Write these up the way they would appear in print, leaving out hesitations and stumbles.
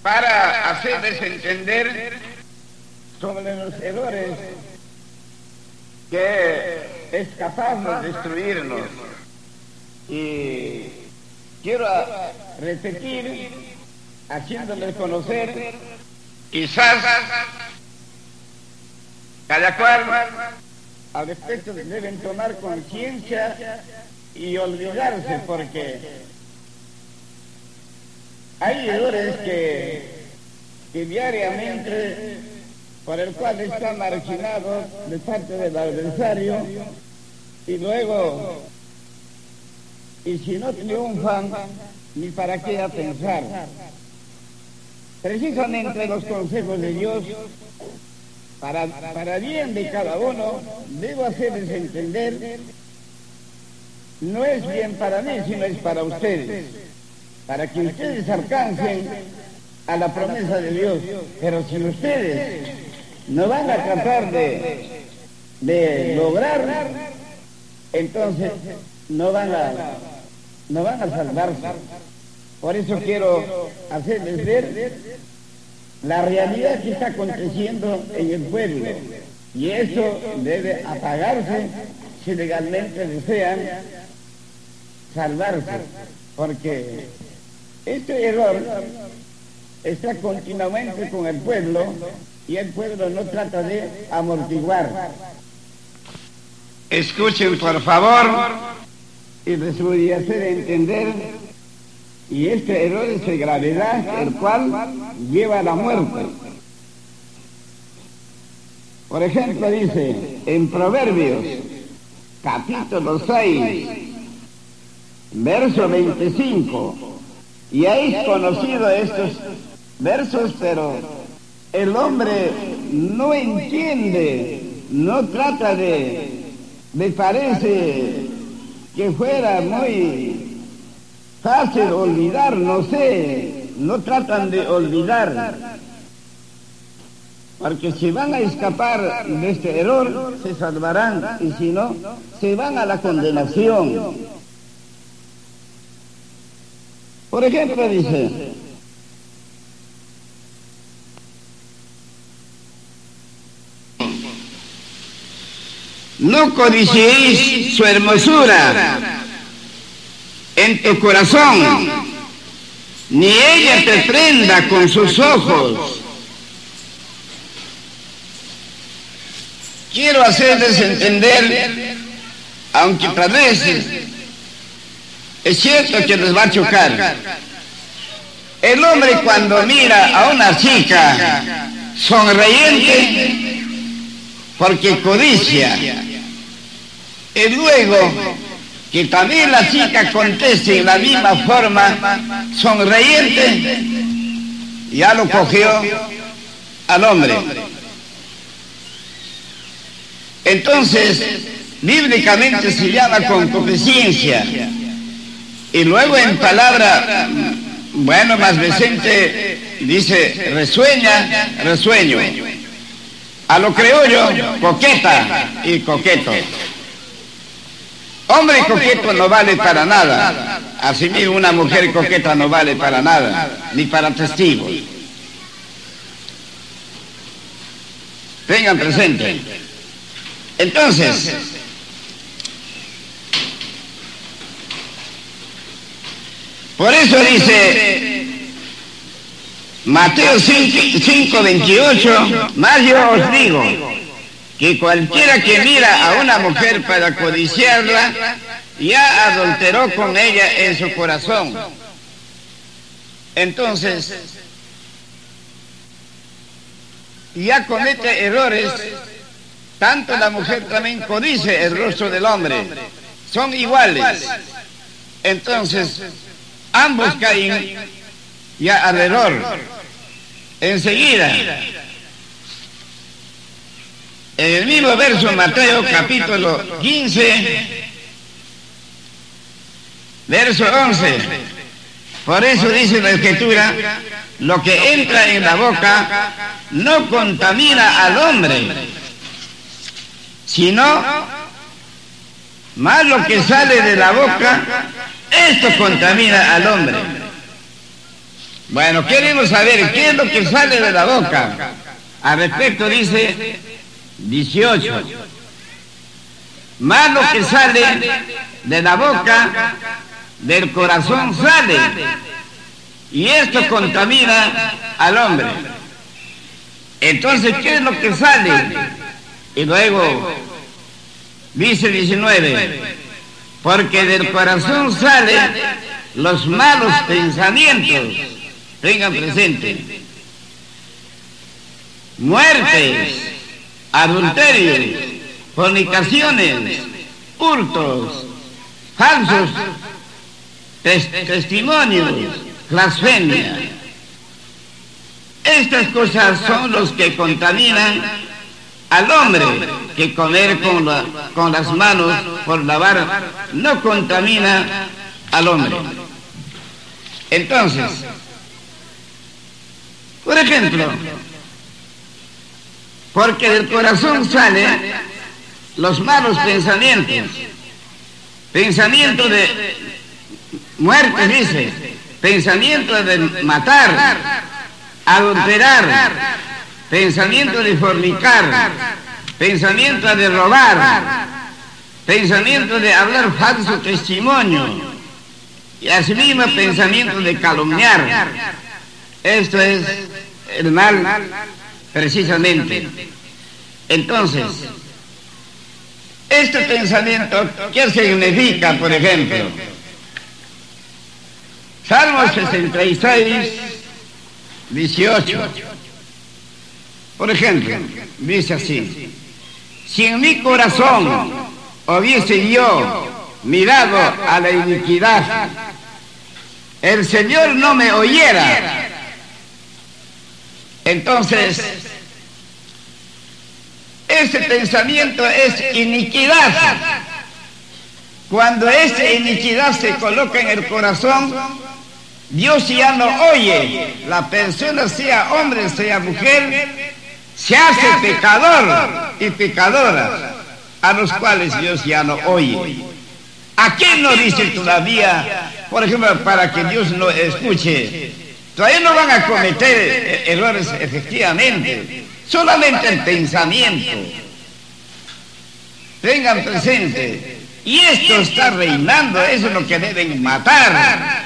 para hacerles entender sobre los errores que es capaz de destruirnos. Y quiero repetir, haciéndoles conocer, quizás cada cual al respecto deben tomar conciencia y olvidarse, porque hay errores que diariamente, por el cual están marginados de parte del adversario, y luego, y si no triunfan, ni para qué pensar. Precisamente los consejos de Dios, para bien de cada uno, debo hacerles entender, no es bien para mí, sino es para ustedes, para que ustedes alcancen a la promesa de Dios. Pero si ustedes no van a tratar de lograr, entonces no van a salvarse. Por eso quiero hacerles ver la realidad que está aconteciendo en el pueblo, y eso debe apagarse si legalmente desean salvarse, porque este error está continuamente con el pueblo y el pueblo no trata de amortiguar. Escuchen por favor y les voy a hacer entender, y este error es de gravedad, el cual lleva a la muerte. Por ejemplo, dice en Proverbios capítulo 6 verso 25, y habéis conocido estos versos, pero el hombre no entiende, no trata me parece que fuera muy fácil olvidar, no sé, no tratan de olvidar, porque si van a escapar de este error, se salvarán, y si no, se van a la condenación. Por ejemplo, dice, no codiciéis su hermosura en tu corazón, ni ella te prenda con sus ojos. Quiero hacerles entender, aunque tal vez es cierto que les va a chocar. El hombre cuando mira a una chica sonriente, porque codicia, y luego que también la chica conteste en la misma forma sonriente, ya lo cogió al hombre. Entonces, bíblicamente se llama concupiscencia. Y luego en palabra, bueno, más decente, dice resueño. A lo criollo, coqueta y coqueto. Hombre coqueto no vale para nada. Asimismo, una mujer coqueta no vale para nada, ni para testigos. Tengan presente. Entonces, por eso dice Mateo 5:28, más yo os digo, que cualquiera que mira a una mujer para codiciarla, ya adulteró con ella en su corazón. Entonces, ya comete errores, tanto la mujer también codicia el rostro del hombre, son iguales. Entonces, ambos caen ya al error. Enseguida, en el mismo verso, Mateo capítulo 15, verso 11, por eso dice la Escritura, lo que entra en la boca no contamina al hombre, sino más lo que sale de la boca, esto contamina al hombre. Bueno, queremos saber qué es lo que sale de la boca. Al respecto dice 18. Más lo que sale de la boca, del corazón sale. Y esto contamina al hombre. Entonces, ¿qué es lo que sale? Y luego dice 19. Porque del corazón salen los malos pensamientos. Tengan presente. Muertes, adulterios, fornicaciones, hurtos, falsos testimonios, blasfemia. Estas cosas son los que contaminan al hombre, que comer con las manos por lavar no contamina al hombre. Entonces, por ejemplo, porque del corazón salen los malos pensamientos, pensamiento de muerte, dice, pensamiento de matar, adulterar, pensamiento de fornicar, pensamiento de robar, pensamiento de hablar falso testimonio, y asimismo pensamiento de calumniar. Esto es el mal precisamente. Entonces, este pensamiento, ¿qué significa, por ejemplo? Salmo 66, 18. Por ejemplo, dice así: si en mi corazón hubiese yo mirado a la iniquidad, el Señor no me oyera. Entonces, ese pensamiento es iniquidad. Cuando esa iniquidad se coloca en el corazón, Dios ya no oye. La persona, sea hombre, sea mujer, se hace pecador y pecadora, a los cuales Dios ya no oye. ¿A quién no dice todavía, por ejemplo, para que Dios no escuche? Todavía no van a cometer errores efectivamente, solamente el pensamiento. Tengan presente, y esto está reinando, eso es lo que deben matar.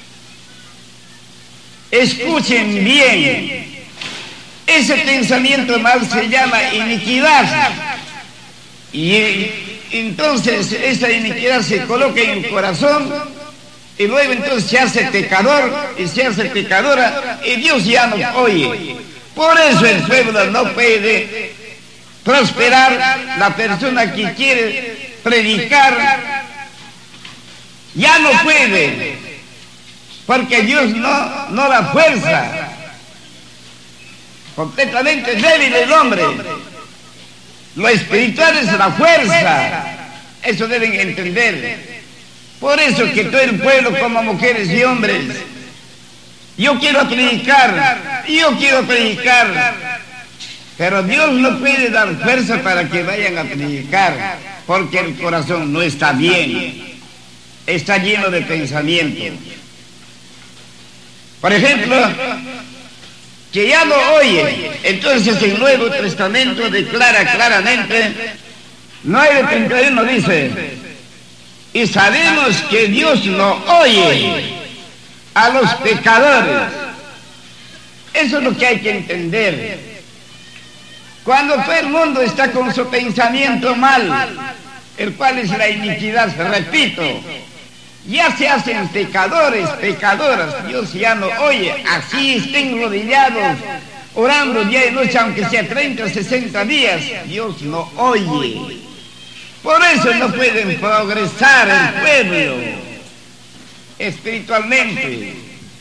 Escuchen bien, ese pensamiento mal se llama iniquidad, y entonces esa iniquidad se coloca en el corazón, y luego entonces se hace pecador y se hace pecadora, y Dios ya no oye. Por eso el pueblo no puede prosperar. La persona que quiere predicar ya no puede, porque Dios no da fuerza. Completamente débil el hombre. Lo espiritual es la fuerza. Eso deben entender. Por eso que todo el pueblo, como mujeres y hombres, yo quiero predicar, pero Dios no puede dar fuerza para que vayan a predicar, porque el corazón no está bien, está lleno de pensamiento. Por ejemplo, que ya no oye. Entonces el Nuevo Testamento declara claramente, 9:31 dice: y sabemos que Dios no oye a los pecadores. Eso es lo que hay que entender. Cuando todo el mundo está con su pensamiento mal, el cual es la iniquidad, repito, ya se hacen pecadores, pecadoras. Dios ya no oye. Así estén rodillados, orando día y noche, aunque sea 30 o 60 días, Dios no oye. Por eso no pueden progresar el pueblo espiritualmente.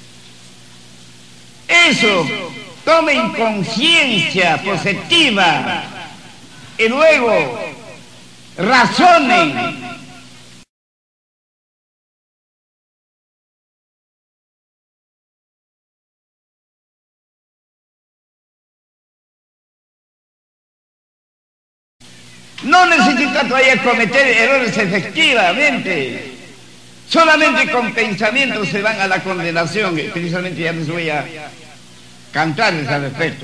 Eso, tomen conciencia positiva y luego razonen. No necesita todavía cometer errores efectivamente. Solamente con pensamientos se van a la condenación, y precisamente ya les voy a cantarles al respecto.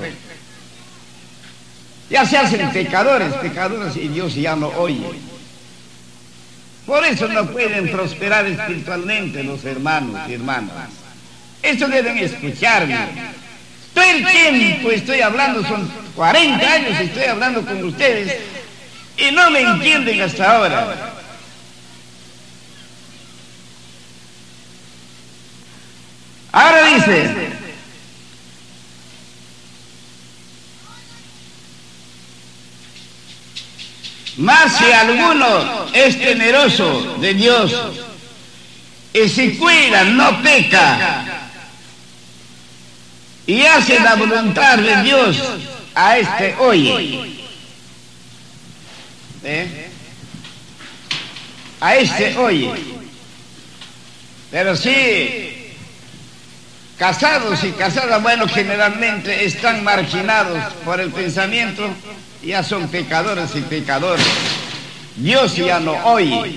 Ya se hacen pecadores y Dios ya no oye. Por eso no pueden prosperar espiritualmente los hermanos y hermanas. Eso deben escucharme. Todo el tiempo estoy hablando, son 40 años estoy hablando con ustedes y no me entienden hasta ahora. Ahora dice, mas si alguno es temeroso de Dios y se cuida, no peca y hace la voluntad de Dios, a este oye. A este oye. Pero sí, casados y casadas, bueno, generalmente están marginados por el pensamiento, ya son pecadores y pecadores. Dios ya no oye.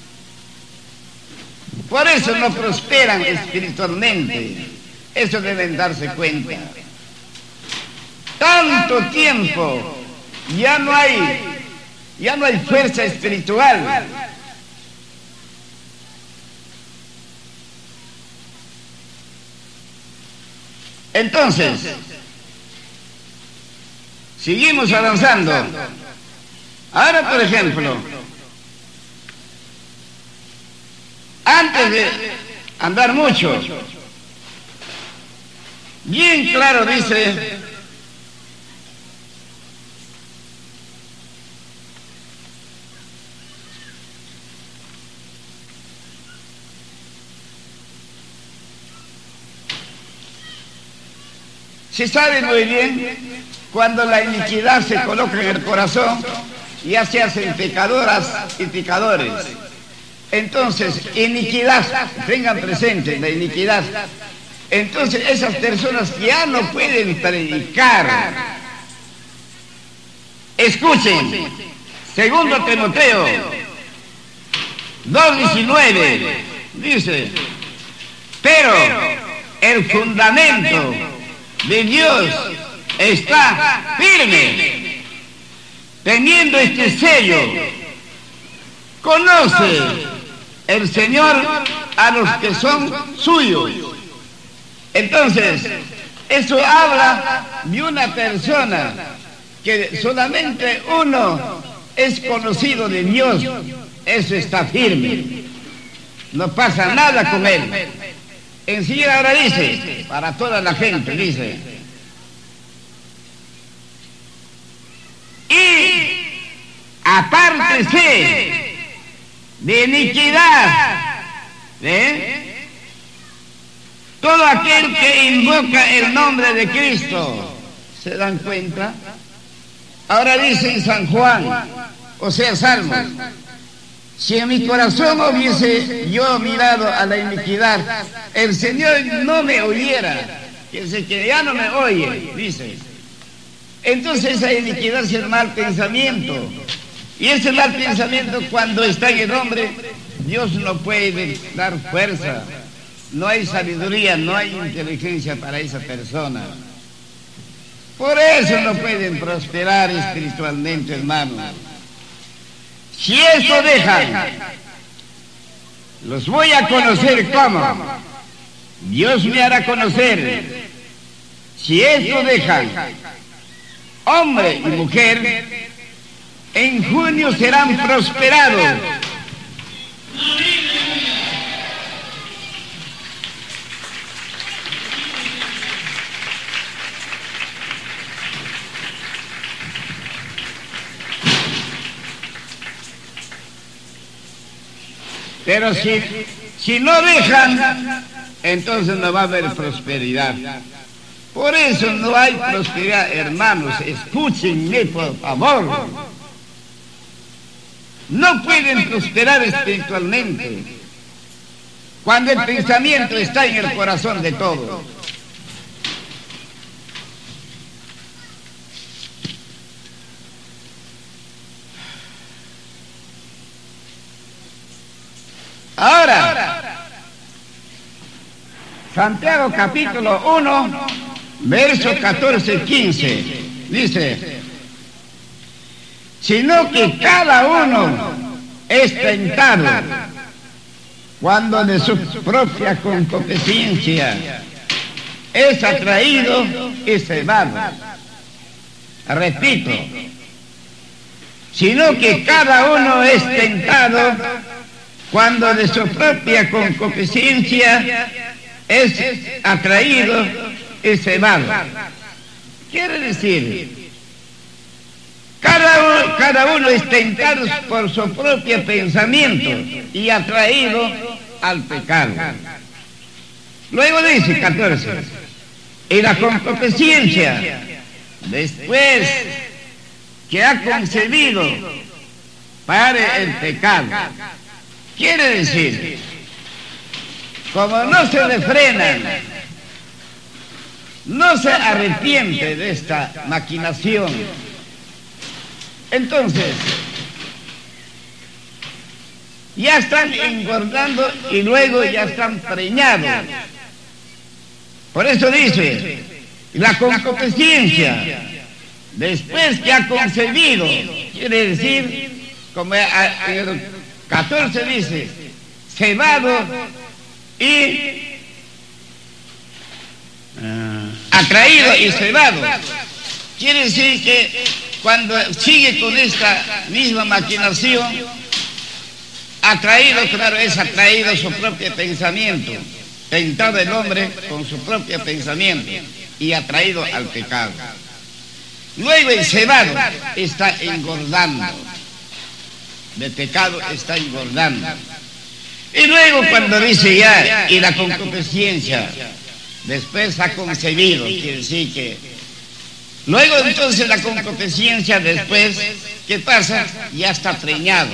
Por eso no prosperan espiritualmente. Eso deben darse cuenta. Tanto tiempo, ya no hay fuerza espiritual. Entonces, seguimos avanzando. Ahora, por ejemplo, antes de andar mucho, bien claro dice, se sabe muy bien, cuando la iniquidad se coloca en el corazón, ya se hacen pecadoras y pecadores. Entonces, iniquidad, tengan presente la iniquidad. Entonces, esas personas ya no pueden predicar. Escuchen, segundo Timoteo 2:19, dice, pero el fundamento de Dios está firme, teniendo este sello. Conoce el Señor a los que son suyos. Entonces, eso habla de una persona que solamente uno es conocido de Dios. Eso está firme. No pasa nada con él. Enseguida ahora dice, para toda la gente, dice, y apártese de iniquidad, todo aquel que invoca el nombre de Cristo. ¿Se dan cuenta? Ahora dice en San Juan, o sea, Salmos, si en mi corazón hubiese yo mirado a la iniquidad, el Señor no me oyera, que ya no me oye, dice. Entonces esa iniquidad es el mal pensamiento. Y ese mal pensamiento, cuando está en el hombre, Dios no puede dar fuerza. No hay sabiduría, no hay inteligencia para esa persona. Por eso no pueden prosperar espiritualmente, hermanos. Si eso dejan, los voy a conocer como Dios me hará conocer. Si eso dejan, hombre y mujer, en junio serán prosperados. Pero si no dejan, entonces no va a haber prosperidad. Por eso no hay prosperidad, hermanos. Escúchenme, por favor. No pueden prosperar espiritualmente cuando el pensamiento está en el corazón de todos. Ahora, Santiago capítulo 1, verso 14 y 15. Dice, sino que cada uno es tentado cuando de su propia concupiscencia es atraído y cebado. Repito, sino que cada uno es tentado cuando de su propia concupiscencia es atraído y cebado. Quiere decir, cada uno es tentado por su propio pensamiento y atraído al pecado. Luego dice 14, y la concupiscencia, después que ha concebido, para el pecado. Quiere decir, como no se refrenan, no se arrepiente de esta maquinación, entonces ya están engordando y luego ya están preñados. Por eso dice, la concupiscencia, después que ha concebido, quiere decir, como en el 14 dice, cebado y atraído y cebado. Quiere decir que cuando sigue con esta misma maquinación, atraído, claro, es atraído su propio pensamiento, tentado el hombre con su propio pensamiento y atraído al pecado. Luego el cebado está engordando, de pecado está engordando. Y luego cuando dice ya, y la concupiscencia, después ha concebido, quiere decir que luego entonces la concupiscencia después, ¿qué pasa? Ya está preñado.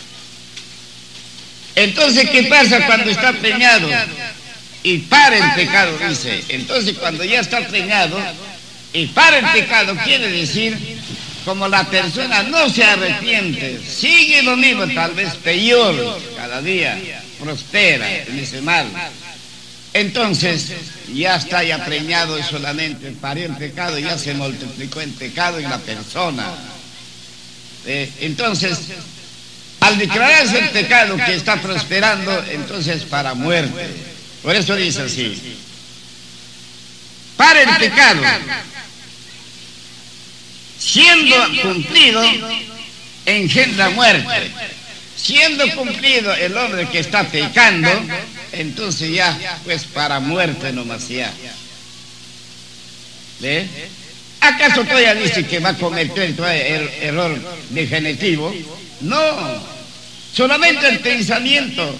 Entonces, ¿qué pasa cuando está preñado? Y para el pecado, dice. Entonces, cuando ya está preñado y para el pecado, quiere decir, como la persona no se arrepiente, sigue lo mismo, tal vez peor, cada día prospera en ese mal. Entonces, ya está ya preñado y solamente parió el pecado, ya se multiplicó el pecado en la persona. Entonces, al declararse el pecado que está prosperando, entonces para muerte. Por eso dice así, para el pecado, siendo cumplido, engendra muerte. Siendo cumplido el hombre que está pecando, entonces ya, pues para muerte nomás ya. ¿Ve? ¿Acaso todavía dice que va a cometer el error definitivo? No, solamente el pensamiento.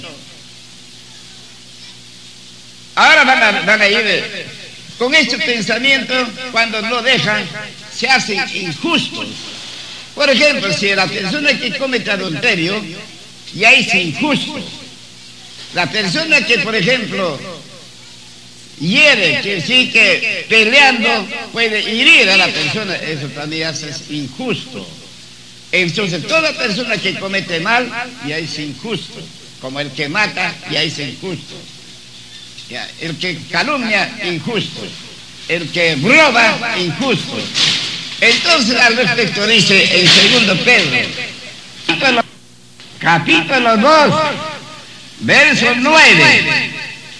Ahora van a ir con este pensamiento, cuando no dejan, se hacen injustos. Por ejemplo, si la persona que comete adulterio ya es injusto, la persona que, por ejemplo, hiere, que sí que peleando puede herir a la persona, eso también es injusto. Entonces, toda persona que comete mal ya es injusto, como el que mata ya es injusto, ya, el que calumnia, injusto, el que roba, injusto. Entonces, al respecto dice en 2 Pedro, capítulo 2, verso 9,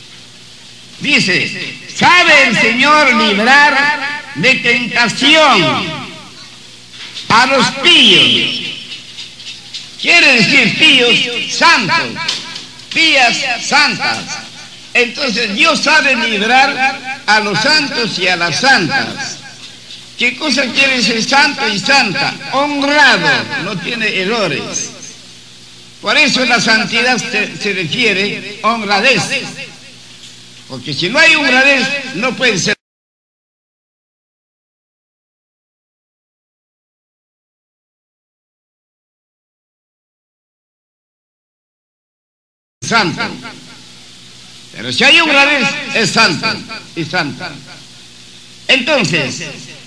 dice, ¿sabe el Señor librar de tentación a los píos? Quiere decir píos santos, pías santas. Entonces Dios sabe librar a los santos y a las santas. ¿Qué cosa quiere decir santo y santa? Honrado, no tiene errores. Por eso la santidad se refiere a honradez. Porque si no hay honradez, no puede ser santo. Pero si hay honradez, es santo y santa. Entonces,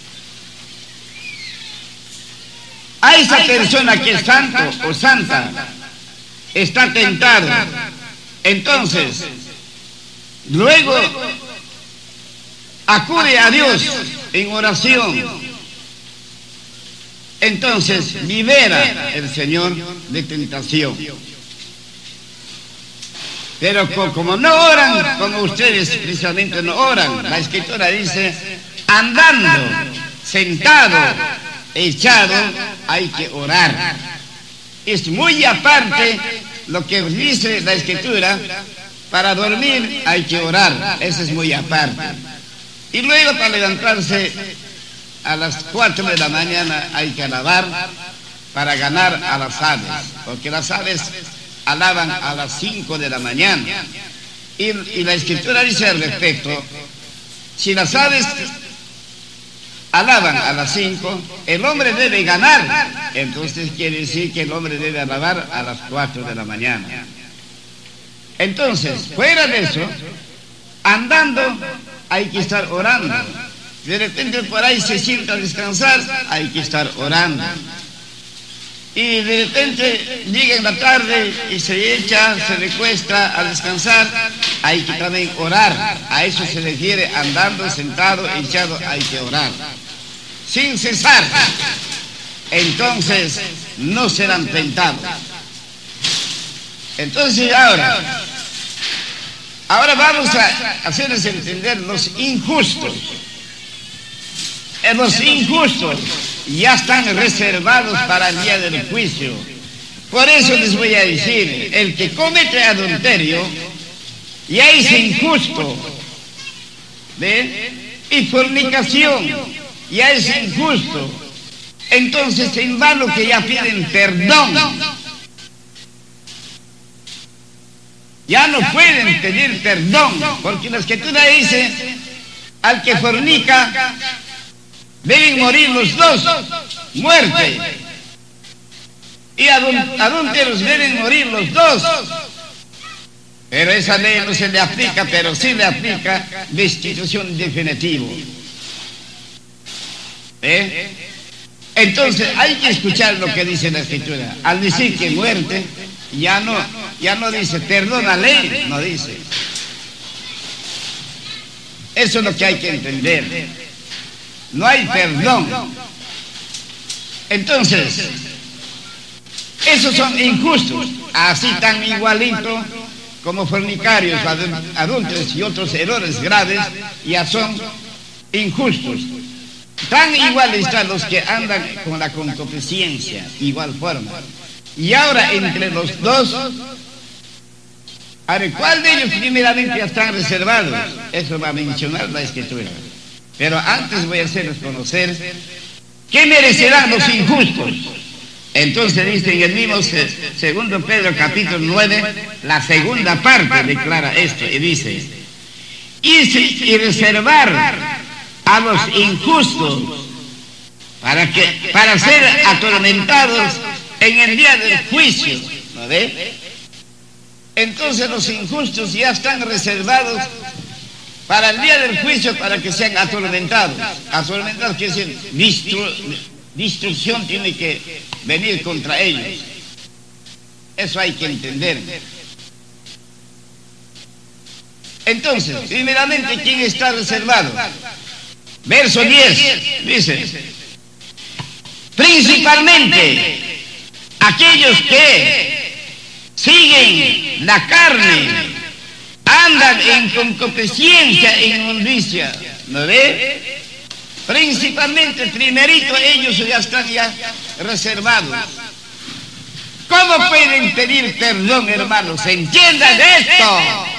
a esa persona que es santo o santa, está tentado. Entonces, luego acude a Dios en oración, entonces libera el Señor de tentación. Pero como no oran, como ustedes precisamente no oran, la Escritura dice, andando, sentado, echado, hay que orar. Es muy aparte lo que dice la Escritura, para dormir hay que orar, eso es muy aparte. Y luego para levantarse a las 4 de la mañana hay que alabar para ganar a las aves, porque las aves alaban a las 5 de la mañana. Y la Escritura dice al respecto, si las aves alaban a las 5, el hombre debe ganar. Entonces quiere decir que el hombre debe alabar a las 4 de la mañana. Entonces, fuera de eso, andando hay que estar orando. De repente por ahí se sienta a descansar, hay que estar orando. Y de repente llega en la tarde y se echa, se recuesta a descansar, hay que también orar. A eso se refiere andando, sentado, echado, hay que orar. Sin cesar. Entonces no serán tentados. Entonces ahora vamos a hacerles entender los injustos. Los injustos ya están reservados para el día del juicio. Por eso les voy a decir, el que comete adulterio ya es injusto. ¿Ve? Y fornicación ya es injusto. Entonces en vano que ya piden perdón. Ya no pueden pedir perdón, porque la Escritura dice, al que fornica deben morir los dos, muerte. Y adúlteros deben morir los dos. Pero esa ley no se le aplica, pero sí le aplica destitución definitiva. Entonces hay que escuchar lo que dice la Escritura. Al decir que muerte, ya no dice perdón a ley, no dice. Eso es lo que hay que entender. No hay perdón. Entonces, esos son injustos, así tan igualito como fornicarios, adúlteros y otros errores graves, ya son injustos. Tan iguales están los que andan con la concupiscencia, igual forma. Y ahora entre los dos, a ver, ¿cuál de ellos primeramente ya están reservados? Eso va a mencionar la Escritura. Pero antes voy a hacerles conocer qué merecerán los injustos. Entonces dice en el mismo 2 Pedro capítulo 9, la segunda parte declara esto y dice, y reservar a los injustos para ser atormentados en el día del juicio. ¿No ve? Entonces los injustos ya están reservados para el día del juicio, para que sean atormentados. Atormentados quiere decir destrucción tiene que venir contra ellos. Eso hay que entender. Entonces, primeramente, ¿quién está reservado? Verso 10 dice, principalmente aquellos que siguen la carne, andan en concupiscencia e inmundicia. ¿No ve? Principalmente, primerito, ellos ya están reservados. ¿Cómo pueden pedir perdón, hermanos? ¡Entiendan esto!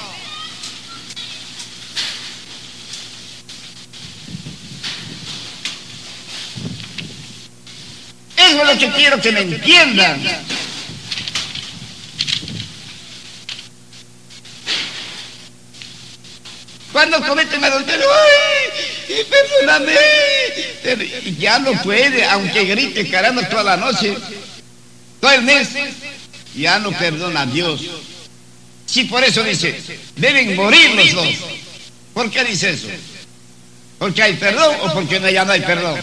Eso es lo que quiero que me entiendan. Cuando cometen adulterio, ¡ay! Perdóname. Ya no puede, aunque grite caramba toda la noche, todo el mes, ya no perdona a Dios. Sí, por eso dice, deben morir los dos. ¿Por qué dice eso? ¿Porque hay perdón o porque ya no hay perdón?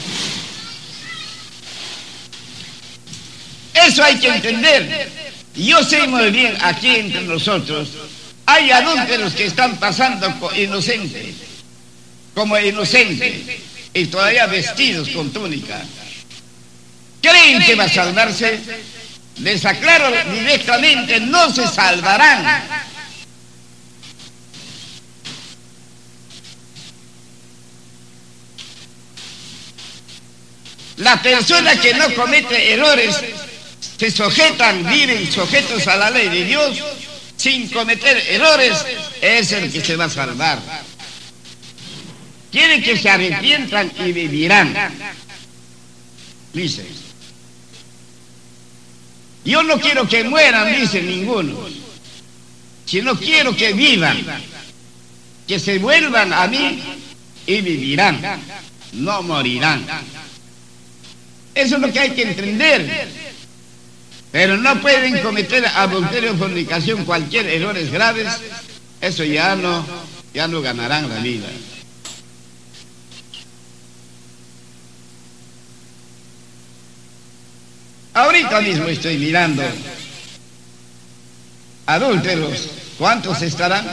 Eso hay que entender. Yo sé muy bien, aquí entre nosotros hay adúlteros que están pasando inocentes. como inocentes y todavía vestidos con túnica. ¿Creen que va a salvarse? Les aclaro directamente, no se salvarán. La persona que no comete errores se sujetan, viven sujetos a la ley de Dios sin cometer errores, es el que se va a salvar. Quieren que se arrepientan y vivirán. Dice, yo no quiero que mueran, dice ninguno, sino quiero que vivan, que se vuelvan a mí y vivirán, no morirán. Eso es lo que hay que entender. Pero no pueden cometer adulterio, fornicación, cualquier errores graves. Eso ya no ganarán la vida. Ahorita mismo estoy mirando adúlteros. ¿Cuántos estarán?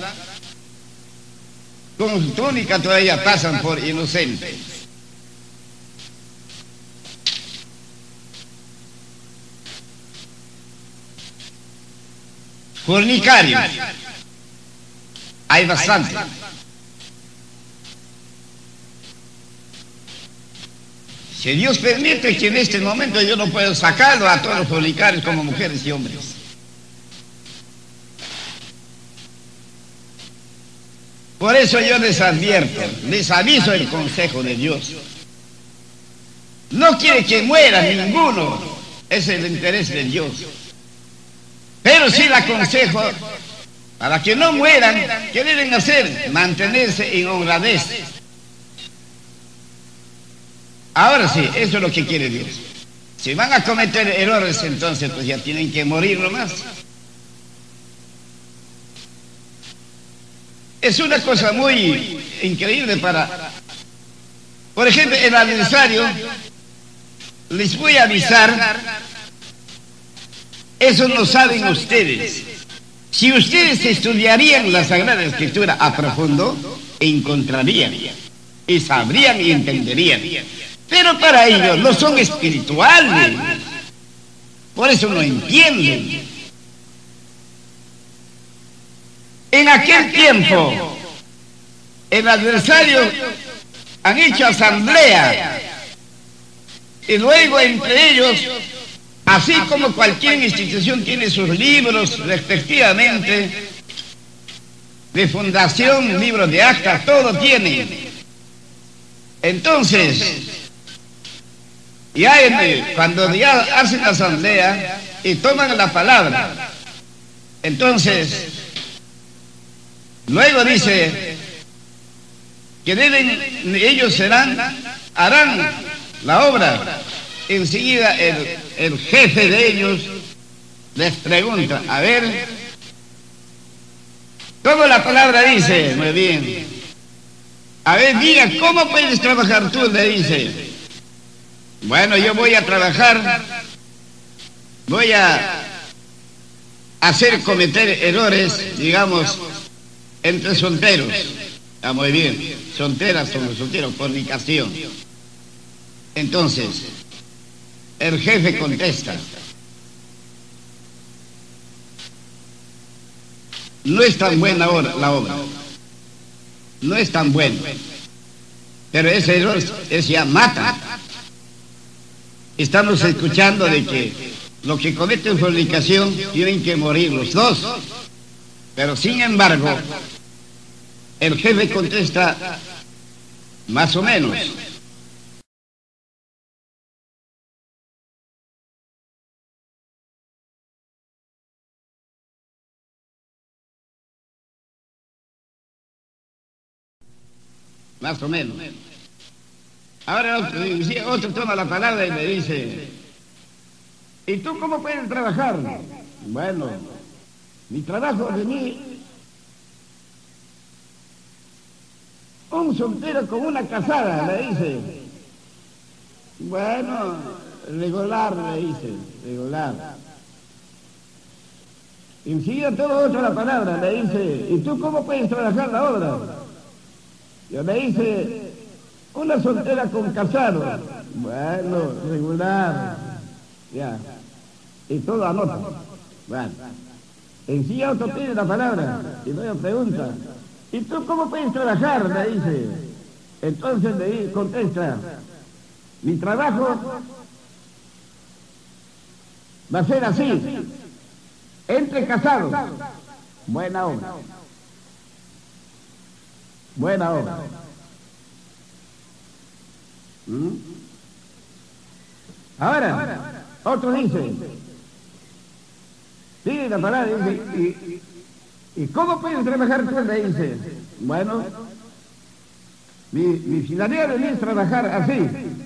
Con su túnica todavía pasan por inocentes. Fornicarios. Hay bastante. Si Dios permite que en este momento yo no puedo sacarlo a todos los fornicarios como mujeres y hombres. Por eso yo les advierto, les aviso el consejo de Dios. No quiere que muera ninguno, es el interés de Dios. Pero sí le aconsejo, para que no mueran, ¿qué deben hacer? Mantenerse en honradez. Ahora sí, eso es lo que quiere Dios. Si van a cometer errores, entonces pues ya tienen que morir nomás. Es una cosa muy increíble por ejemplo, el adversario, les voy a avisar. Eso no saben ustedes. Si ustedes estudiarían la Sagrada Escritura a profundo, encontrarían y sabrían y entenderían. Pero para ellos no son espirituales. Por eso no entienden. En aquel tiempo, el adversario han hecho asamblea y luego entre ellos, así como cualquier institución tiene sus libros respectivamente, de fundación, libros de actas, todo tiene. Entonces, cuando ya hacen la asamblea y toman la palabra, entonces, luego dice que ellos harán la obra. Enseguida el jefe de ellos les pregunta, a ver, ¿cómo la palabra dice? Muy bien. A ver, diga, ¿cómo puedes trabajar tú? Le dice. Bueno, yo voy a trabajar, voy a hacer cometer errores, digamos, entre solteros. Ah, muy bien, solteras son los solteros, fornicación. Entonces, el jefe contesta, no es tan buena la obra, no es tan buena, pero ese error ya mata. Estamos escuchando de que los que cometen fornicación tienen que morir los dos, pero sin embargo, el jefe contesta, más o menos. Más o menos. Ahora otro toma la palabra y me dice, ¿y tú cómo puedes trabajar? Bueno, mi trabajo de mí, un soltero con una casada, le dice. Bueno, regular, le dice, regular. Enseguida todo otra la palabra, le dice, ¿y tú cómo puedes trabajar la obra? Yo le hice una soltera con casado. Bueno, regular. Ya. Y todo anota. Bueno. En sí auto pide la palabra. Y luego pregunta. ¿Y tú cómo puedes trabajar? Le dice. Entonces le contesta. Mi trabajo va a ser así. Entre casados. Buena obra. Buena obra. Ahora, otro dice, pide la palabra, dice, ¿y cómo puedes trabajar tú? Le dice, bueno, mi finalidad es trabajar así,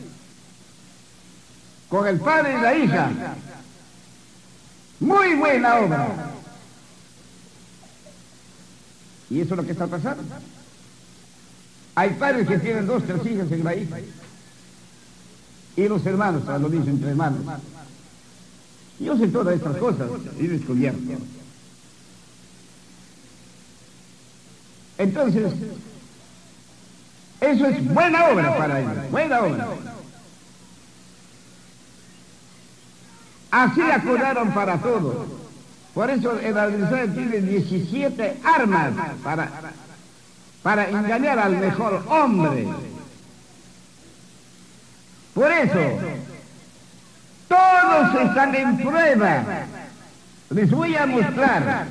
con el padre y la hija. Muy buena obra. Y eso es lo que está pasando. Hay padres que tienen 2, 3 hijas en la hija. Y los hermanos, lo dicen entre hermanos. Yo sé todas estas cosas y descubierto. Entonces, eso es buena obra para ellos, buena obra. Así acordaron para todo. Por eso el adversario tiene 17 armas para engañar al mejor hombre. Por eso, todos están en prueba. Les voy a mostrar.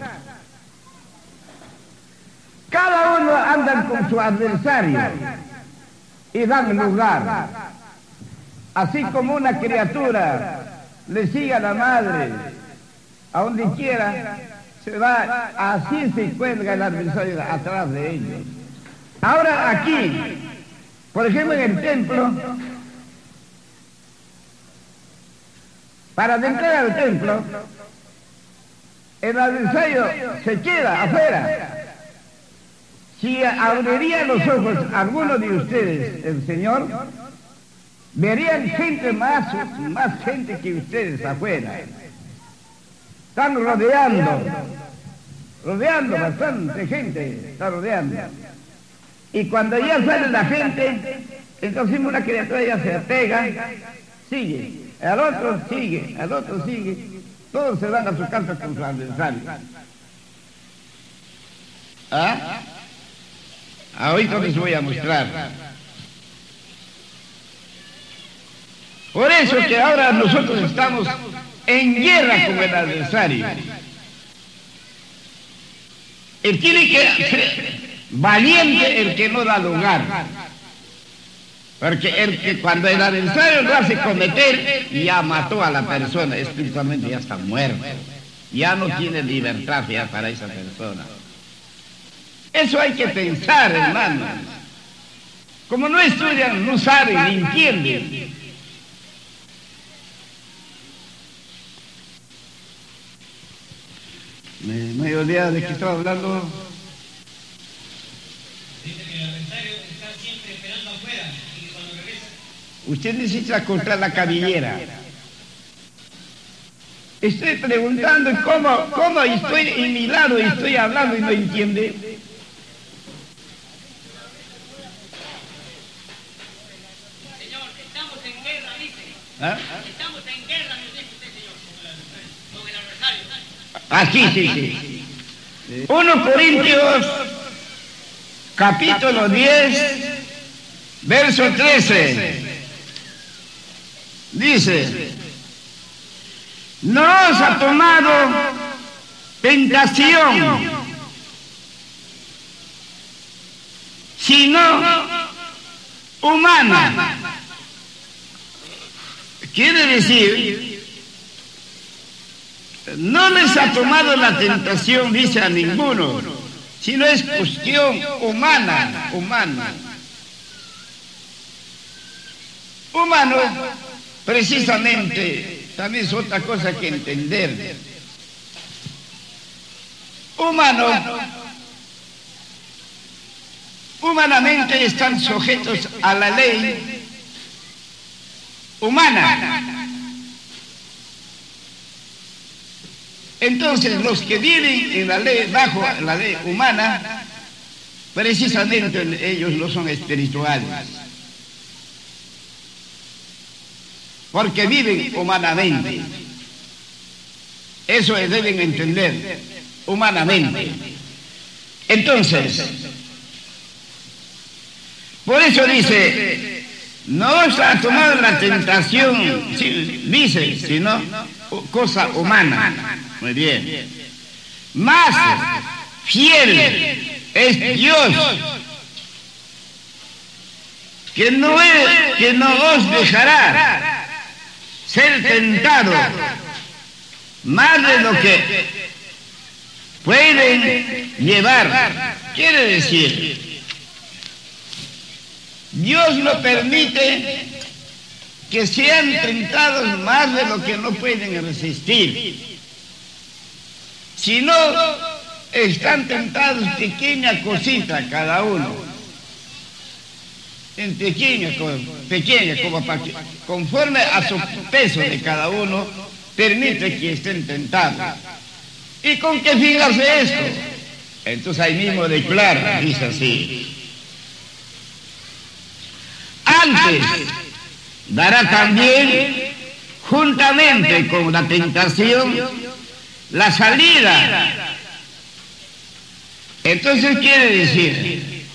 Cada uno anda con su adversario y dan lugar. Así como una criatura le sigue a la madre, a donde quiera, se va, así se cuelga el adversario atrás de ellos. Ahora aquí, por ejemplo en el templo, para entrar al templo, el adversario se queda afuera. Si abriría los ojos a alguno de ustedes, el Señor, verían gente más gente que ustedes afuera. Están rodeando bastante gente, está rodeando. Y cuando ya sale la gente, entonces una criatura ya se pega, sigue, al otro sigue, todos se van a su casa con su adversario. ¿Ah? Ahorita les voy a mostrar. Por eso que ahora nosotros estamos en guerra con el adversario. Él tiene que ser valiente el que no da lugar. Porque cuando el adversario lo hace cometer, ya mató a la persona, espiritualmente ya está muerto. Ya no tiene libertad ya para esa persona. Eso hay que pensar, hermanos. Como no estudian, no saben, ni entienden. Me he olvidado de que estaba hablando. Dice que el adversario está siempre esperando afuera y cuando regresa. Usted necesita cortar la cabellera. Estoy preguntando cómo estoy en mi lado y estoy hablando y no entiende. Señor, estamos en guerra, dice. ¿Ah? Estamos en guerra, me dice usted, señor, con el adversario. Aquí, sí. 1 Corintios, capítulo 10, verso 13. Dice, no os ha tomado tentación, sino humana. Quiere decir, no les ha tomado la tentación, dice, a ninguno, sino es cuestión humana. Humano, precisamente, también es otra cosa que entender. Humanamente están sujetos a la ley humana. Entonces los que viven en la ley, bajo la ley humana, Precisamente ellos no son espirituales, porque viven humanamente. Eso deben entender, humanamente. Entonces, por eso dice, no os ha tomado la tentación, dice, sino cosa humana. Muy bien. Más fiel es Dios, que no os dejará ser tentado más de lo que pueden llevar. Quiere decir, Dios no permite que sean tentados más de lo que no pueden resistir. Si no, están tentados pequeña cosita cada uno. En pequeña, como conforme a su peso de cada uno, permite que estén tentados. ¿Y con qué fijarse esto? Entonces ahí mismo declara, dice así: antes dará también, juntamente con la tentación, la salida. Entonces quiere decir,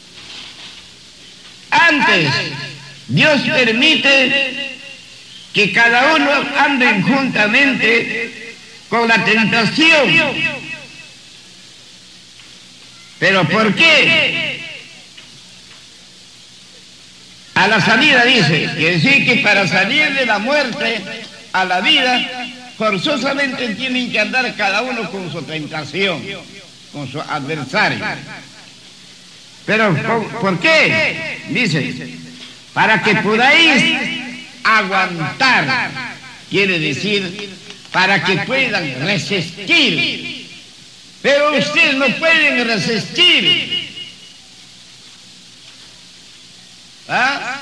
antes Dios permite que cada uno ande juntamente con la tentación. ¿Pero por qué? A la salida dice, quiere decir que para salir de la muerte a la vida, forzosamente tienen que andar cada uno con su tentación, con su adversario. ¿Pero por qué? Dice, para que podáis aguantar, quiere decir, para que puedan resistir. Pero ustedes no pueden resistir. ¿Ah?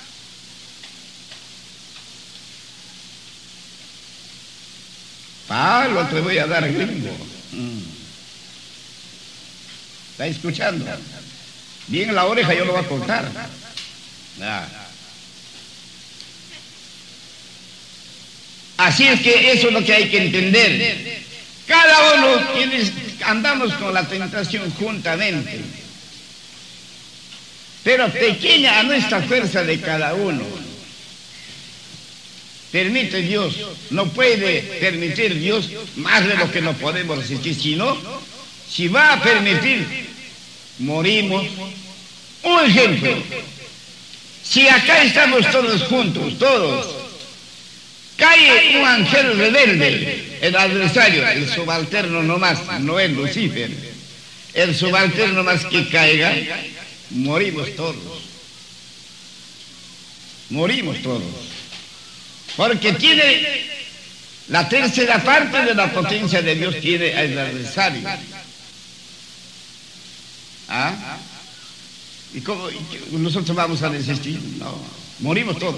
Pablo, te voy a dar gringo. ¿Está escuchando? Bien la oreja, yo lo voy a cortar. Así es que eso es lo que hay que entender. Cada uno andamos con la tentación juntamente, pero pequeña a nuestra fuerza de cada uno. Permite Dios, no puede permitir Dios más de lo que no podemos resistir, sino, si va a permitir, morimos. Un ejemplo, si acá estamos todos juntos, todos, cae un ángel rebelde, el adversario, el subalterno nomás, no es Lucifer, el subalterno más que caiga, morimos todos. Morimos todos. Porque tiene la tercera parte de la potencia de Dios, tiene el adversario. ¿Ah? ¿Y cómo nosotros vamos a resistir? No, morimos todos.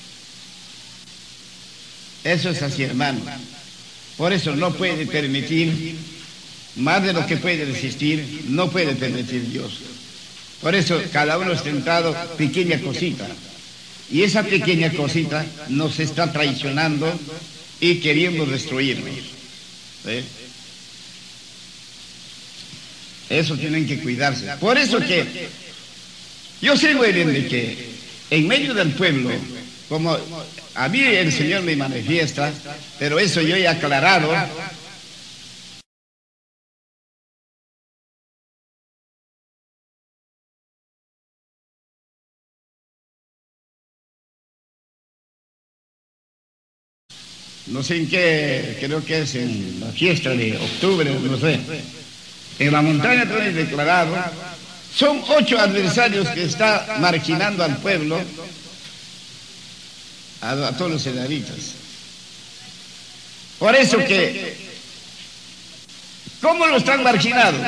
Eso es así, hermano. Por eso no puede permitir más de lo que puede resistir, no puede permitir Dios. Por eso cada uno es tentado pequeña cosita. Y esa pequeña cosita nos está traicionando y queriendo destruirnos. ¿Sí? Eso tienen que cuidarse. Por eso que yo sé muy bien de que en medio del pueblo, como a mí el Señor me manifiesta, pero eso yo he aclarado. No sé en qué, creo que es en la fiesta de octubre, no sé. En la montaña también declarado, son 8 adversarios que está marginando al pueblo, a todos los israelitas. Por eso que, ¿cómo lo están marginados?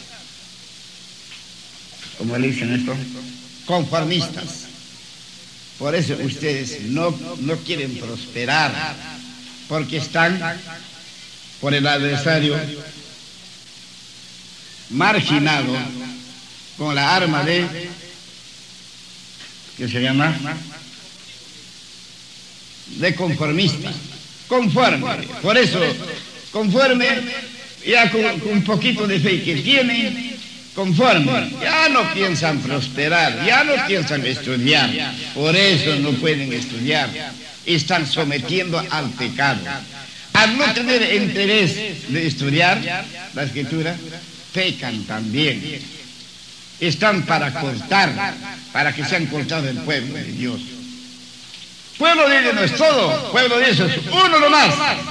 ¿Cómo le dicen esto? Conformistas. Por eso ustedes no quieren prosperar, porque están por el adversario marginado con la arma de, ¿qué se llama? De conformista, conforme. Por eso, conforme, ya con un poquito de fe que tienen, conforme, ya no piensan prosperar, ya no piensan estudiar, por eso no pueden estudiar, están sometiendo al pecado. Al no tener interés de estudiar la escritura, pecan también. Están para cortar, para que sean cortados del pueblo de Dios. Pueblo de Dios no es todo, pueblo de Dios es uno nomás.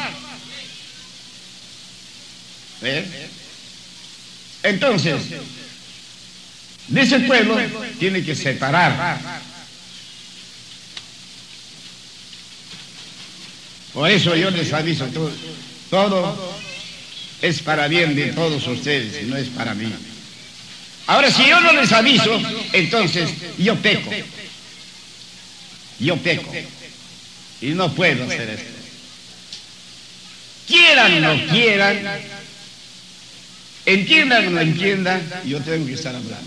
Entonces, de ese pueblo tiene que separar. Por eso yo les aviso, todo es para bien de todos ustedes y no es para mí. Ahora, si yo no les aviso, entonces yo peco. Yo peco. Y no puedo hacer esto. Quieran o no quieran, entiendan o no entiendan, yo tengo que estar hablando.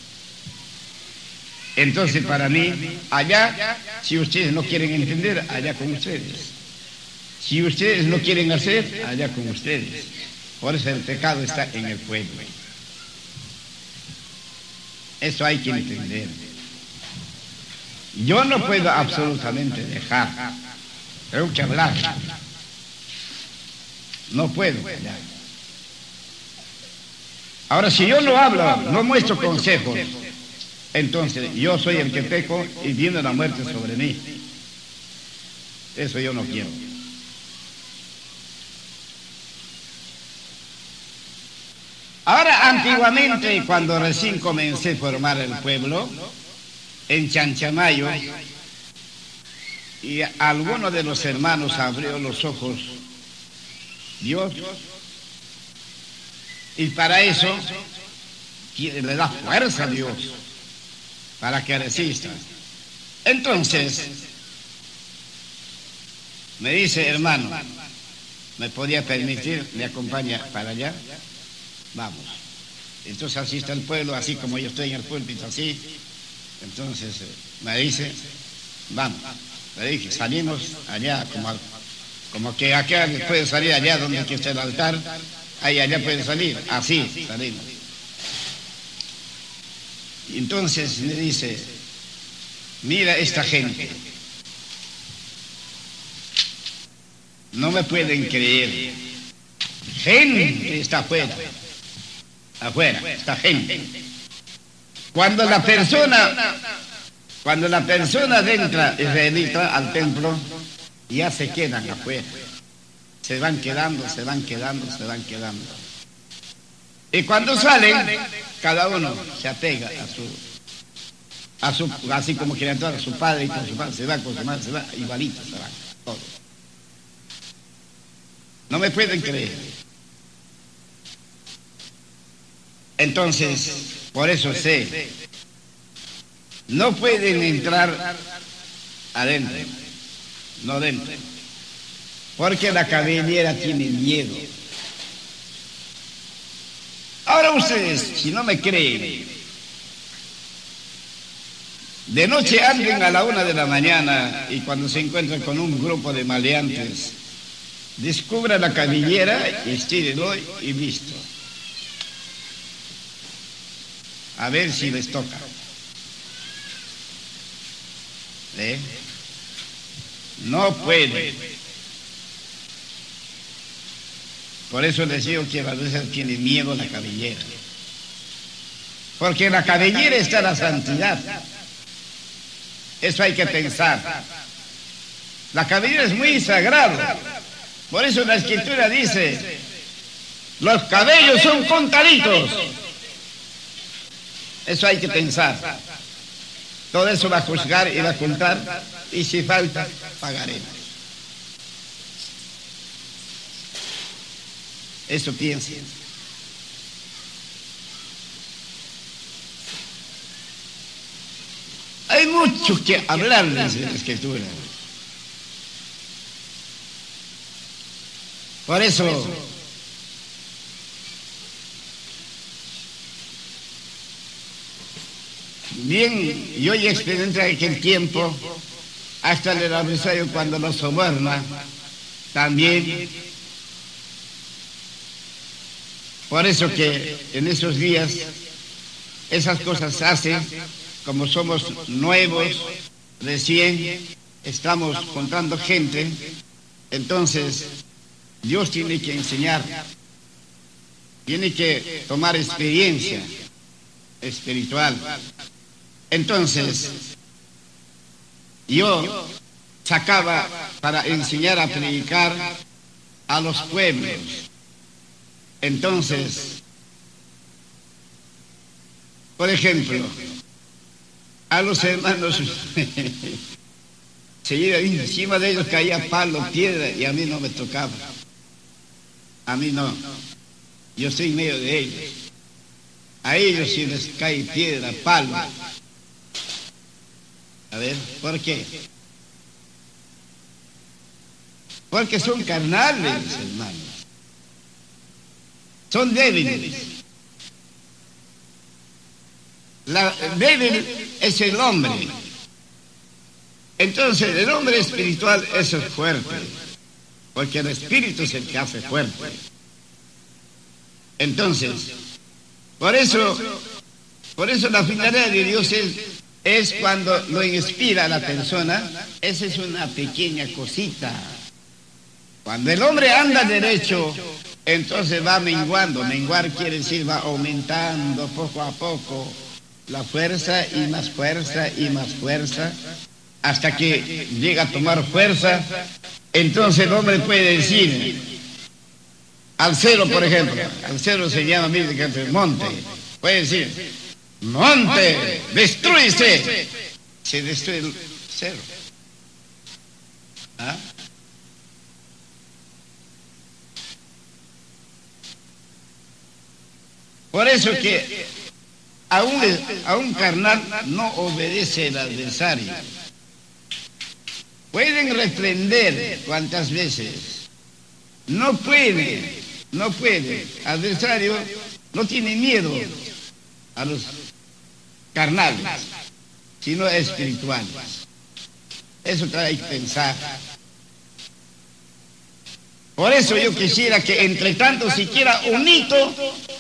Entonces, para mí, allá, si ustedes no quieren entender, allá con ustedes. Si ustedes no quieren hacer, allá con ustedes. Por eso el pecado está en el pueblo. Eso hay que entender. Yo no puedo absolutamente dejar. Tengo que hablar. No puedo callar. Ahora, si yo no hablo, no muestro consejos, entonces yo soy el que peco y viene la muerte sobre mí. Eso yo no quiero. Ahora, antiguamente, cuando recién comencé a formar el pueblo, en Chanchamayo, y alguno de los hermanos abrió los ojos, Dios, y para eso le da fuerza a Dios, para que resista. Entonces, me dice, hermano, ¿me podía permitir? ¿Me acompaña para allá? Vamos. Entonces así está el pueblo, así como yo estoy en el púlpito, así. Entonces me dice, vamos. Le dije, salimos allá, como que acá puede salir allá donde está el altar, ahí allá puede salir, así salimos. Y entonces me dice, mira esta gente, no me pueden creer, gente está afuera está gente. Cuando la persona entra israelita al templo, ya se quedan afuera. Se van quedando. Y cuando salen, cada uno se apega a su así como quiere entrar a su padre y con su padre, se va con su madre, se va, igualito se van, todos. No me pueden creer. Entonces, por eso sé, no pueden entrar adentro, no dentro, porque la cabellera tiene miedo. Ahora ustedes, si no me creen, de noche anden a la 1 de la mañana y cuando se encuentran con un grupo de maleantes, descubran la cabellera, estírenlo y listo. A ver si les toca. No puede. Por eso les digo que a veces tiene miedo la cabellera. Porque en la cabellera está la santidad. Eso hay que pensar. La cabellera es muy sagrada. Por eso la Escritura dice, los cabellos son contaditos. Eso hay que pensar. Todo eso va a juzgar y va a contar, y si falta, pagaremos. Eso piensen. Hay mucho que hablarles de la Escritura. Por eso, bien, yo ya experimenté aquel tiempo, hasta el adversario cuando nos soborna, también. Por eso que en esos días esas cosas se hacen, como somos nuevos, recién estamos contando gente, entonces Dios tiene que enseñar, tiene que tomar experiencia espiritual. Entonces, yo sacaba para enseñar a predicar a los pueblos. Entonces, por ejemplo, a los hermanos, encima de ellos caía palo, piedra, y a mí no me tocaba. A mí no. Yo estoy en medio de ellos. A ellos sí les cae piedra, palo. A ver, ¿por qué? Porque son carnales, hermanos. Son débiles. Débil es el hombre. Entonces, el hombre espiritual es el fuerte, porque el espíritu es el que hace fuerte. Entonces, por eso la finalidad de Dios es cuando lo inspira a la persona, esa es una pequeña cosita. Cuando el hombre anda derecho, entonces va menguando. Menguar quiere decir va aumentando poco a poco la fuerza y más fuerza y más fuerza, hasta que llega a tomar fuerza. Entonces el hombre puede decir al cielo, por ejemplo, al cielo se llama bíblicamente monte, puede decir: monte, destrúyese. Se destruye el cielo. ¿Ah? Por eso que a un carnal no obedece el adversario. Pueden reprender cuantas veces. No puede. Adversario no tiene miedo a los carnales, sino espirituales. Eso hay que pensar. Por eso yo quisiera que entre tanto siquiera un hito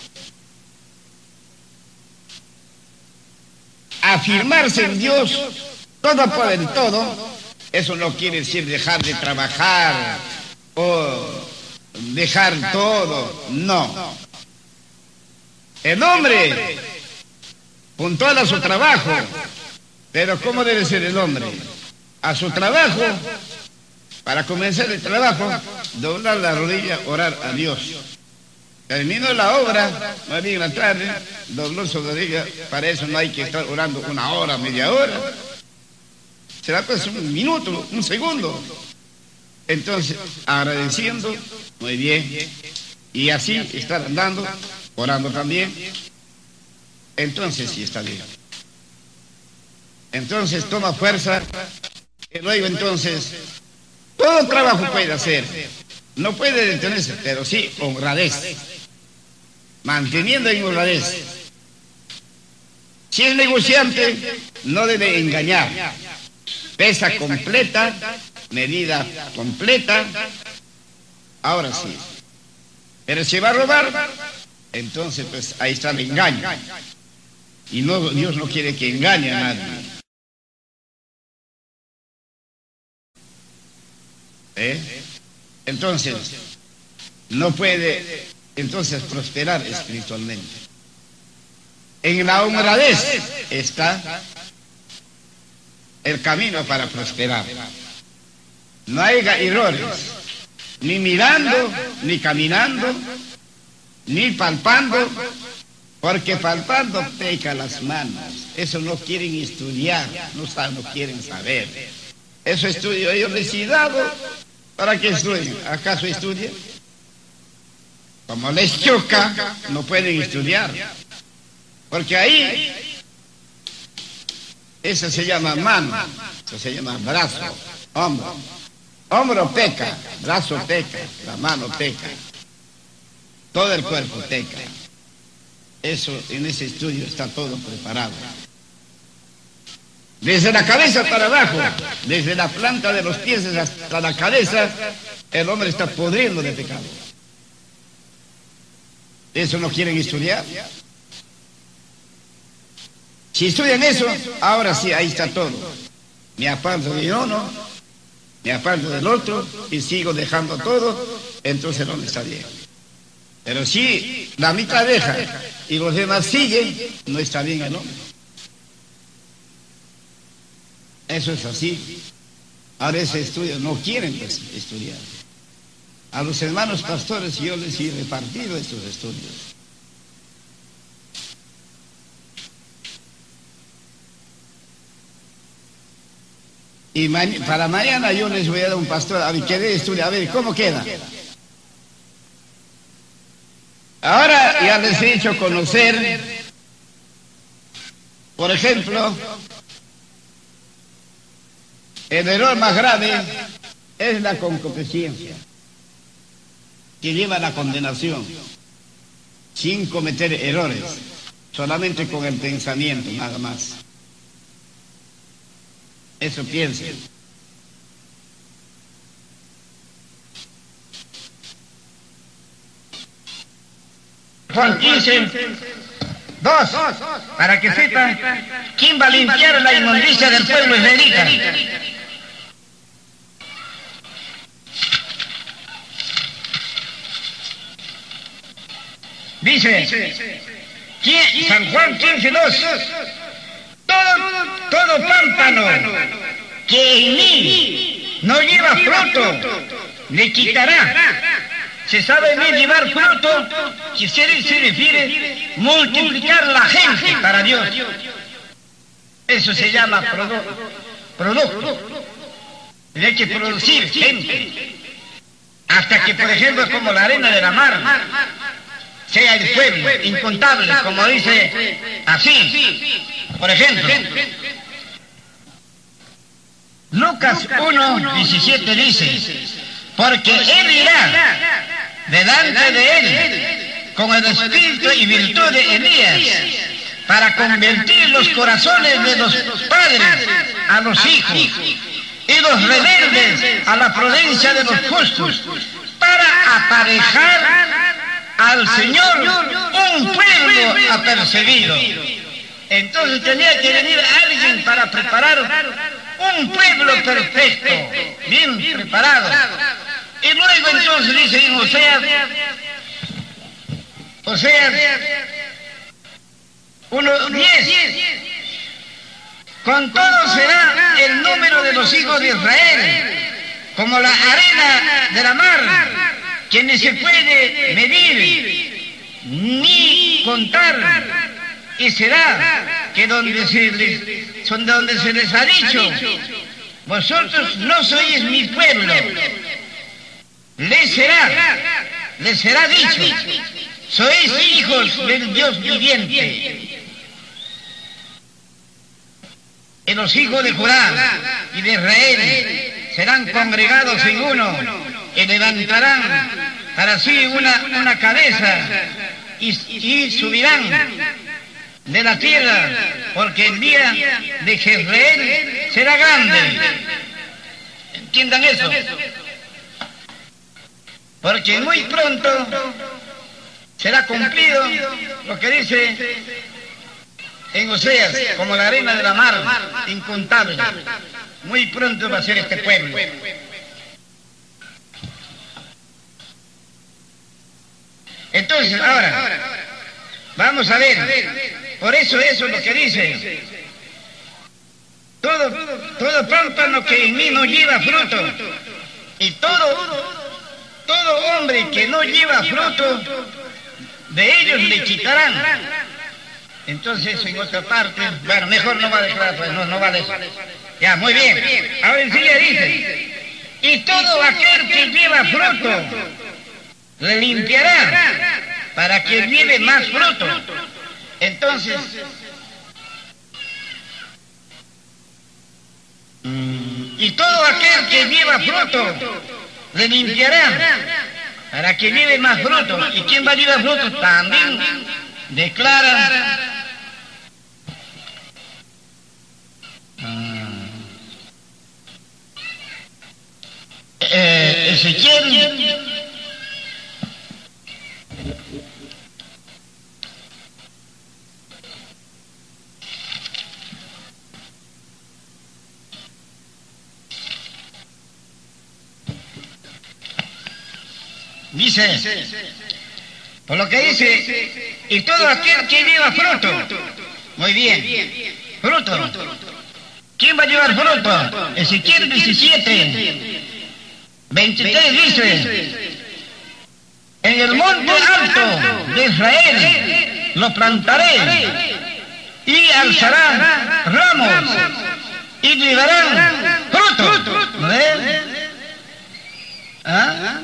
afirmarse en Dios, todo por el todo. Eso no quiere decir dejar de trabajar o dejar todo, no. El hombre puntual a su trabajo, pero ¿cómo debe ser el hombre? A su trabajo, para comenzar el trabajo, doblar la rodilla, orar a Dios. Terminó la obra, más bien la tarde, dobló su rodilla. Para eso no hay que estar orando una hora, media hora. Será pues un minuto, un segundo. Entonces, agradeciendo, muy bien. Y así estar andando, orando también. Entonces sí está bien. Entonces toma fuerza. Y luego entonces, todo trabajo puede hacer. No puede detenerse, pero sí honradez. Manteniendo en honradez. Si es negociante, no debe engañar. Pesa completa, medida completa. Ahora sí. Pero si va a robar, entonces pues ahí está el engaño. Y no, Dios no quiere que engañe a nadie. Entonces, no puede entonces prosperar espiritualmente. En la honradez está el camino para prosperar. No hay errores, ni mirando, ni caminando, ni palpando, porque palpando peca las manos. Eso no quieren estudiar, no quieren saber. Eso estudio ellos decidado. ¿Para qué estudian? ¿Acaso estudian? Como les choca, no pueden estudiar. Porque ahí, eso se llama mano, eso se llama brazo, hombro. Hombro peca, brazo peca, la mano peca. Todo el cuerpo peca. Eso, en ese estudio está todo preparado. Desde la cabeza para abajo, desde la planta de los pies hasta la cabeza, el hombre está podriendo de pecado. ¿Eso no quieren estudiar? Si estudian eso, ahora sí, ahí está todo. Me aparto de uno, me aparto del otro y sigo dejando todo, entonces el hombre está bien. Pero si la mitad deja y los demás siguen, no está bien el hombre. Eso es así. Ahora ese estudio no quieren pues, estudiar. A los hermanos pastores yo les he repartido estos estudios. Y para mañana yo les voy a dar un pastor, a ver, que dé estudio, a ver, ¿cómo queda? Ahora ya les he hecho conocer, por ejemplo, el error más grave es la concupiscencia, que lleva a la condenación, sin cometer errores, solamente con el pensamiento, nada más. Eso piensen. Juan 15, 2, para que sepan quién va a limpiar la inmundicia del pueblo israelita. Dice, San Juan 15, 2, todo pámpano que en mí no lleva fruto, le quitará. Se sabe bien llevar fruto, que se refiere multiplicar la gente para Dios. Eso se llama producto. Hay que producir gente. Hasta que, por ejemplo, como la arena de la mar, sea el pueblo incontable, como dice así. Por ejemplo, Lucas 1:17 dice, porque Él irá delante de Él con el espíritu y virtud de Elías para convertir los corazones de los padres a los hijos y los rebeldes a la prudencia de los justos, para aparejar al Señor un pueblo apercibido. Entonces tenía que venir alguien para preparar un pueblo perfecto, bien preparado. Y luego entonces dice en Oseas 1:10, con todo será el número de los hijos de Israel, como la arena de la mar, que ni se puede medir ni contar. Y será que donde se les ha dicho, vosotros no sois mi pueblo, les será dicho, sois hijos del Dios viviente. Y los hijos de Judá y de Israel serán congregados en uno y levantarán para sí una cabeza y subirán de la tierra, porque el día de Jezreel será grande. ¿Entiendan eso? Porque muy pronto será cumplido lo que dice en Oseas, como la arena de la mar, incontable. Muy pronto va a ser este pueblo. Entonces, ahora, vamos a ver. Por eso es lo que dice. Todo pámpano que en mí no lleva fruto, y todo hombre que no lleva fruto, de ellos le quitarán. Entonces, en otra parte, bueno, mejor no va a declarar, pues no vale. Ya, muy bien. Ahora enseguida dice, y todo aquel que lleva fruto, le limpiará, para que lleve más fruto. Entonces, y todo aquel que lleva fruto, le limpiará, para que lleve más fruto. ¿Y quién va a llevar fruto? También declara Ezequiel dice, por lo que dice, y todo aquel que lleva fruto, muy bien, fruto, ¿quién va a llevar fruto? Ezequiel 17, 23 dice, en el monte alto de Israel lo plantaré y alzarán ramos y llevarán fruto. ¿Ves? ¿Ah?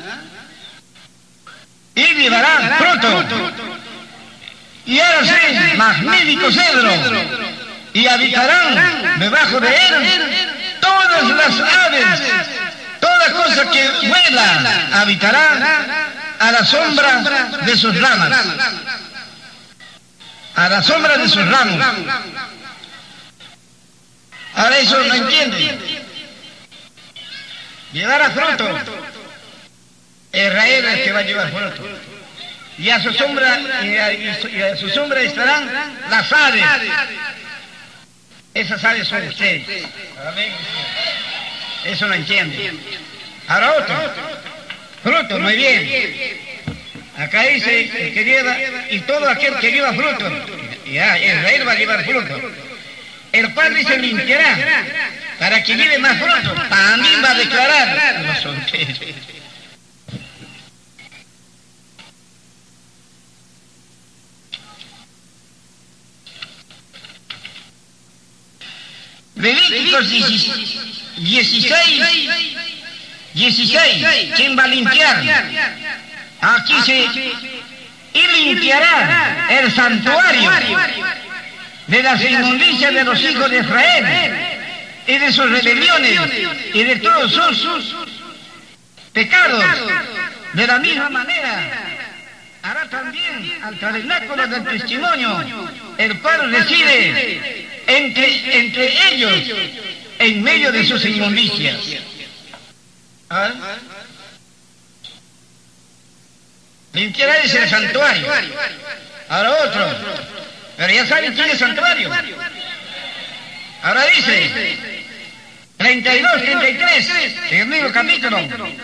Y llevarán fruto. Y ahora sí, magnífico cedro. Y habitarán debajo de él todas las aves, toda cosa que vuela, habitará a la sombra de sus ramas. A la sombra de sus ramos. Ahora eso no entiende. Llevará fruto. Israel es el que va a llevar fruto. Y a su sombra estarán las aves. Esas aves son ustedes. Eso no entiende. Ahora otro. Fruto, muy bien. Acá dice el que lleva, y todo aquel que lleva fruto. Ya, Israel va a llevar fruto. El Padre se limpiará para que lleve más fruto. También va a declarar. No son ustedes. Levíticos 16, ¿quién va a limpiar? Aquí y limpiará el santuario de las inmundicias de los hijos de Israel y de sus rebeliones y de todos sus pecados. De la misma manera hará también al tabernáculo del testimonio, el cual reside entre ellos, en medio de sus inmundicias. ¿Ah? Limpiará ese santuario. Ahora otro. Pero ya saben quién es santuario. Ahora dice 32, 33, en el mismo capítulo.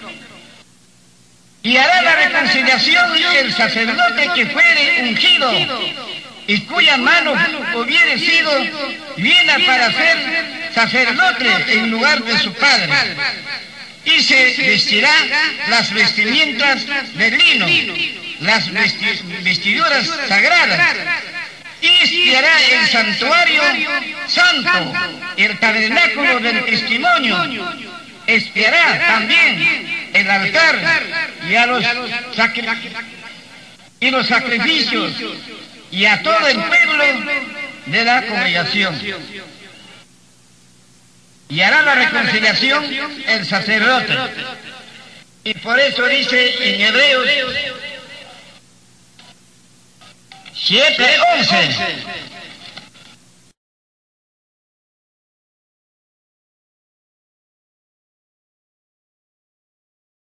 Y hará la reconciliación el sacerdote que fuere ungido y cuya mano hubiere sido llena para ser sacerdote en lugar de su padre. Y se vestirá las vestimentas de lino, las vestiduras sagradas, y espiará el santuario santo, el tabernáculo del testimonio, espiará también el altar y los sacrificios y a todo el pueblo de la congregación. Y hará la reconciliación el sacerdote. Y por eso dice en Hebreos 7:11,